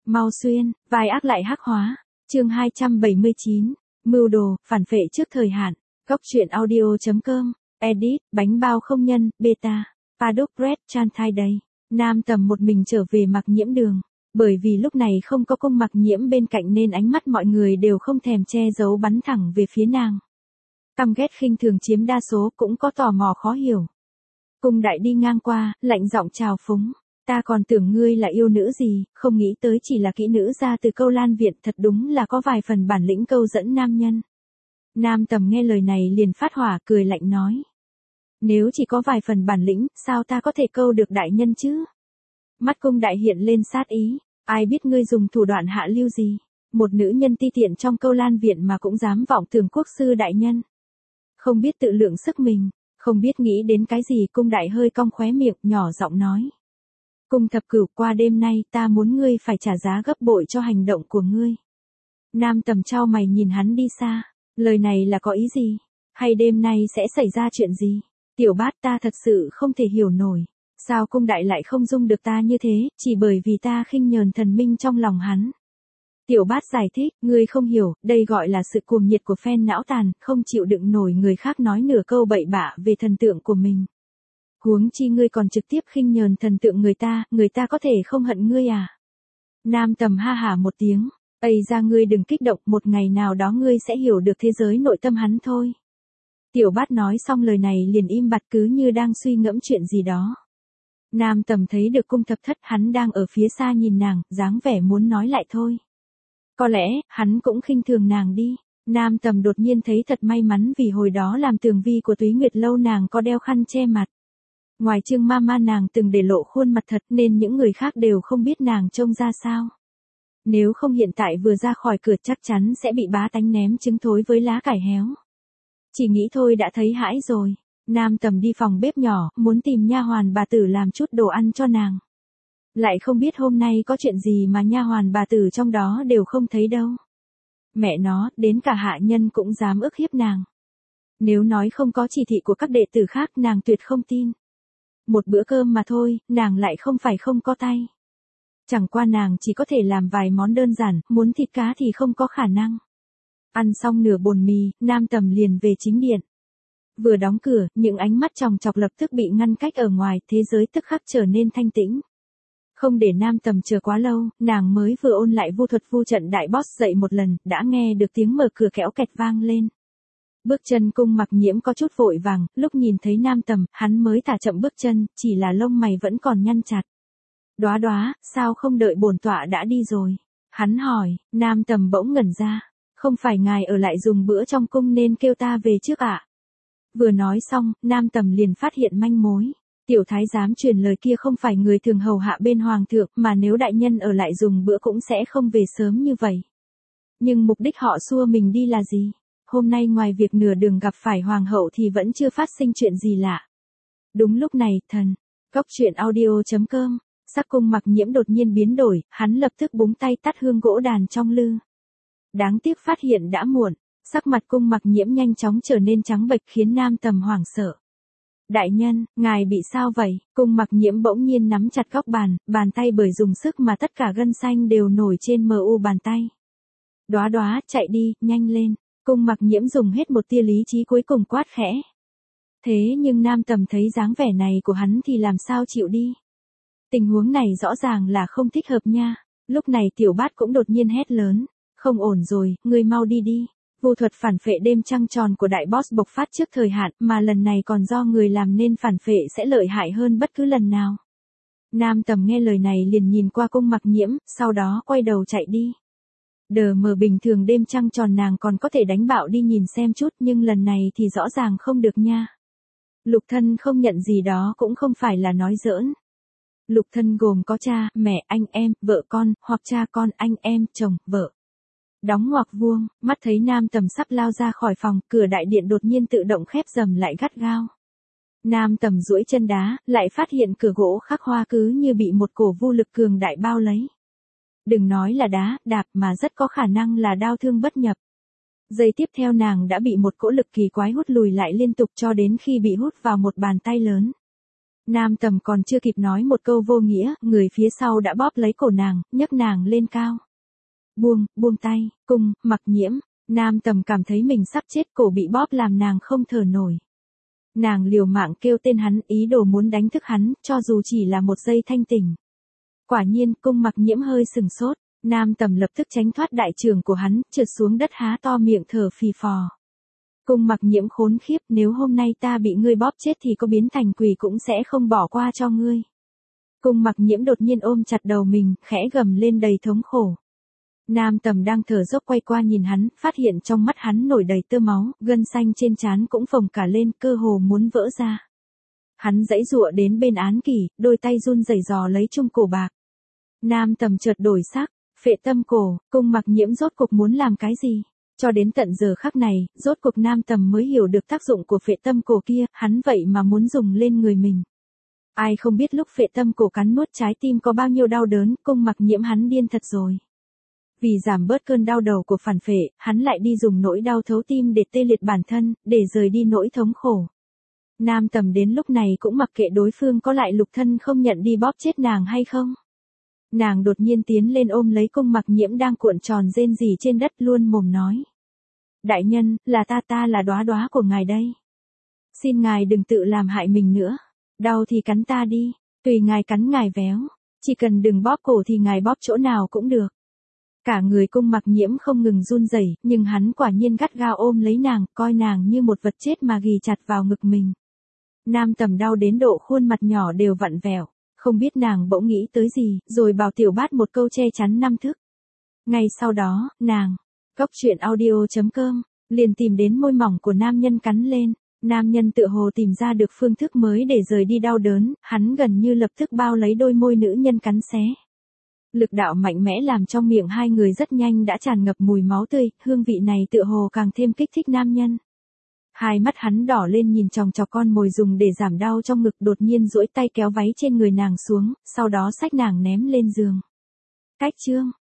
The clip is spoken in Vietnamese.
Mau xuyên, vai ác lại hắc hóa. Chương 279. Mưu đồ, phản phệ trước thời hạn. Góc truyện audio.com. Edit, bánh bao không nhân, beta. Paddock Red Chan Thai Day. Nam Tầm một mình trở về Mặc Nhiễm đường. Bởi vì lúc này không có Cung Mặc Nhiễm bên cạnh nên ánh mắt mọi người đều không thèm che giấu bắn thẳng về phía nàng. Căm ghét khinh thường chiếm đa số, cũng có tò mò khó hiểu. Cung đại đi ngang qua, lạnh giọng chào phúng. Ta còn tưởng ngươi là yêu nữ gì, không nghĩ tới chỉ là kỹ nữ ra từ Câu Lan Viện, thật đúng là có vài phần bản lĩnh câu dẫn nam nhân. Nam Tầm nghe lời này liền phát hỏa, cười lạnh nói. Nếu chỉ có vài phần bản lĩnh, sao ta có thể câu được đại nhân chứ? Mắt cung đại hiện lên sát ý, ai biết ngươi dùng thủ đoạn hạ lưu gì, một nữ nhân ti tiện trong Câu Lan Viện mà cũng dám vọng tưởng quốc sư đại nhân. Không biết tự lượng sức mình, không biết nghĩ đến cái gì. Cung đại hơi cong khóe miệng, nhỏ giọng nói. Cung thập cửu, qua đêm nay ta muốn ngươi phải trả giá gấp bội cho hành động của ngươi. Nam Tầm chau mày nhìn hắn đi xa, lời này là có ý gì? Hay đêm nay sẽ xảy ra chuyện gì? Tiểu Bát, ta thật sự không thể hiểu nổi. Sao cung đại lại không dung được ta như thế, chỉ bởi vì ta khinh nhờn thần minh trong lòng hắn. Tiểu Bát giải thích, ngươi không hiểu, đây gọi là sự cuồng nhiệt của phen não tàn, không chịu đựng nổi người khác nói nửa câu bậy bạ về thần tượng của mình. Huống chi ngươi còn trực tiếp khinh nhờn thần tượng người ta có thể không hận ngươi à? Nam Tầm ha hả một tiếng, ây ra ngươi đừng kích động, một ngày nào đó ngươi sẽ hiểu được thế giới nội tâm hắn thôi. Tiểu Bát nói xong lời này liền im bặt, cứ như đang suy ngẫm chuyện gì đó. Nam Tầm thấy được Cung thập thất, hắn đang ở phía xa nhìn nàng, dáng vẻ muốn nói lại thôi. Có lẽ, hắn cũng khinh thường nàng đi. Nam Tầm đột nhiên thấy thật may mắn vì hồi đó làm tường vi của Túy Nguyệt Lâu nàng có đeo khăn che mặt. Ngoài Trương Mama nàng từng để lộ khuôn mặt thật nên những người khác đều không biết nàng trông ra sao. Nếu không hiện tại vừa ra khỏi cửa chắc chắn sẽ bị bá tánh ném trứng thối với lá cải héo. Chỉ nghĩ thôi đã thấy hãi rồi. Nam Tầm đi phòng bếp nhỏ, muốn tìm nha hoàn bà tử làm chút đồ ăn cho nàng. Lại không biết hôm nay có chuyện gì mà nha hoàn bà tử trong đó đều không thấy đâu. Mẹ nó, đến cả hạ nhân cũng dám ức hiếp nàng. Nếu nói không có chỉ thị của các đệ tử khác nàng tuyệt không tin. Một bữa cơm mà thôi, nàng lại không phải không có tay. Chẳng qua nàng chỉ có thể làm vài món đơn giản, muốn thịt cá thì không có khả năng. Ăn xong nửa bồn mì, Nam Tầm liền về chính điện. Vừa đóng cửa, những ánh mắt chòng chọc lập tức bị ngăn cách ở ngoài, thế giới tức khắc trở nên thanh tĩnh. Không để Nam Tầm chờ quá lâu, nàng mới vừa ôn lại vu thuật vu trận đại boss dậy một lần, đã nghe được tiếng mở cửa kéo kẹt vang lên. Bước chân Cung Mặc Nhiễm có chút vội vàng, lúc nhìn thấy Nam Tầm, hắn mới thả chậm bước chân, chỉ là lông mày vẫn còn nhăn chặt. Đóa đóa, sao không đợi bổn tọa đã đi rồi? Hắn hỏi. Nam Tầm bỗng ngẩn ra. Không phải ngài ở lại dùng bữa trong cung nên kêu ta về trước ạ? Vừa nói xong, Nam Tầm liền phát hiện manh mối. Tiểu thái giám truyền lời kia không phải người thường hầu hạ bên hoàng thượng, mà nếu đại nhân ở lại dùng bữa cũng sẽ không về sớm như vậy. Nhưng mục đích họ xua mình đi là gì? Hôm nay ngoài việc nửa đường gặp phải hoàng hậu thì vẫn chưa phát sinh chuyện gì lạ. Đúng lúc này, góc truyện audio.com, sắc Cung Mặc Nhiễm đột nhiên biến đổi, hắn lập tức búng tay tắt hương gỗ đàn trong lư. Đáng tiếc phát hiện đã muộn, sắc mặt Cung Mặc Nhiễm nhanh chóng trở nên trắng bệch khiến Nam Tầm hoảng sợ. Đại nhân, ngài bị sao vậy? Cung Mặc Nhiễm bỗng nhiên nắm chặt góc bàn tay bởi dùng sức mà tất cả gân xanh đều nổi trên mu bàn tay. Đóa đóa, chạy đi, nhanh lên. Cung Mặc Nhiễm dùng hết một tia lý trí cuối cùng quát khẽ. Thế nhưng Nam Tầm thấy dáng vẻ này của hắn thì làm sao chịu đi. Tình huống này rõ ràng là không thích hợp nha. Lúc này Tiểu Bát cũng đột nhiên hét lớn. Không ổn rồi, ngươi mau đi đi. Vu thuật phản phệ đêm trăng tròn của đại boss bộc phát trước thời hạn, mà lần này còn do người làm nên phản phệ sẽ lợi hại hơn bất cứ lần nào. Nam Tầm nghe lời này liền nhìn qua Cung Mặc Nhiễm, sau đó quay đầu chạy đi. Đờ mờ bình thường đêm trăng tròn nàng còn có thể đánh bạo đi nhìn xem chút, nhưng lần này thì rõ ràng không được nha. Lục thân không nhận gì đó cũng không phải là nói giỡn. Lục thân gồm có cha, mẹ, anh em, vợ con, hoặc cha con, anh em, chồng, vợ. Đóng ngoặc vuông, mắt thấy Nam Tầm sắp lao ra khỏi phòng, cửa đại điện đột nhiên tự động khép dầm lại gắt gao. Nam Tầm duỗi chân đá, lại phát hiện cửa gỗ khắc hoa cứ như bị một cổ vô lực cường đại bao lấy. Đừng nói là đá, đạp mà rất có khả năng là đao thương bất nhập. Giây tiếp theo nàng đã bị một cỗ lực kỳ quái hút lùi lại liên tục cho đến khi bị hút vào một bàn tay lớn. Nam Tầm còn chưa kịp nói một câu vô nghĩa, người phía sau đã bóp lấy cổ nàng, nhấc nàng lên cao. Buông tay, Cung Mặc Nhiễm. Nam Tầm cảm thấy mình sắp chết, cổ bị bóp làm nàng không thở nổi. Nàng liều mạng kêu tên hắn, ý đồ muốn đánh thức hắn, cho dù chỉ là một giây thanh tỉnh. Quả nhiên, Cung Mặc Nhiễm hơi sừng sốt, Nam Tầm lập tức tránh thoát đại trường của hắn, trượt xuống đất há to miệng thở phì phò. Cung Mặc Nhiễm khốn khiếp, nếu hôm nay ta bị ngươi bóp chết thì có biến thành quỷ cũng sẽ không bỏ qua cho ngươi. Cung Mặc Nhiễm đột nhiên ôm chặt đầu mình, khẽ gầm lên đầy thống khổ. Nam Tầm đang thở dốc quay qua nhìn hắn, phát hiện trong mắt hắn nổi đầy tơ máu, gân xanh trên trán cũng phồng cả lên, cơ hồ muốn vỡ ra. Hắn giãy giụa đến bên Án Kỳ, đôi tay run rẩy dò lấy chung cổ bạc. Nam Tầm chợt đổi sắc, phệ tâm cổ, Cung Mặc Nhiễm rốt cuộc muốn làm cái gì? Cho đến tận giờ khắc này, rốt cuộc Nam Tầm mới hiểu được tác dụng của phệ tâm cổ kia, hắn vậy mà muốn dùng lên người mình. Ai không biết lúc phệ tâm cổ cắn nuốt trái tim có bao nhiêu đau đớn, Cung Mặc Nhiễm hắn điên thật rồi. Vì giảm bớt cơn đau đầu của phản phệ, hắn lại đi dùng nỗi đau thấu tim để tê liệt bản thân, để rời đi nỗi thống khổ. Nam Tầm đến lúc này cũng mặc kệ đối phương có lại lục thân không nhận đi bóp chết nàng hay không. Nàng đột nhiên tiến lên ôm lấy Cung Mặc Nhiễm đang cuộn tròn rên rỉ trên đất, luôn mồm nói. Đại nhân, là ta là đóa đóa của ngài đây. Xin ngài đừng tự làm hại mình nữa. Đau thì cắn ta đi, tùy ngài cắn ngài véo. Chỉ cần đừng bóp cổ thì ngài bóp chỗ nào cũng được. Cả người Cung Mặc Nhiễm không ngừng run rẩy, nhưng hắn quả nhiên gắt gao ôm lấy nàng, coi nàng như một vật chết mà ghì chặt vào ngực mình. Nam Tầm đau đến độ khuôn mặt nhỏ đều vặn vẹo, không biết nàng bỗng nghĩ tới gì, rồi bảo Tiểu Bát một câu che chắn năm thức. Ngay sau đó, nàng, coctruyện.audio.com, liền tìm đến môi mỏng của nam nhân cắn lên. Nam nhân tựa hồ tìm ra được phương thức mới để rời đi đau đớn, hắn gần như lập tức bao lấy đôi môi nữ nhân cắn xé. Lực đạo mạnh mẽ làm trong miệng hai người rất nhanh đã tràn ngập mùi máu tươi, hương vị này tựa hồ càng thêm kích thích nam nhân. Hai mắt hắn đỏ lên nhìn chòng chọc con mồi dùng để giảm đau trong ngực, đột nhiên duỗi tay kéo váy trên người nàng xuống, sau đó xách nàng ném lên giường. Cách chương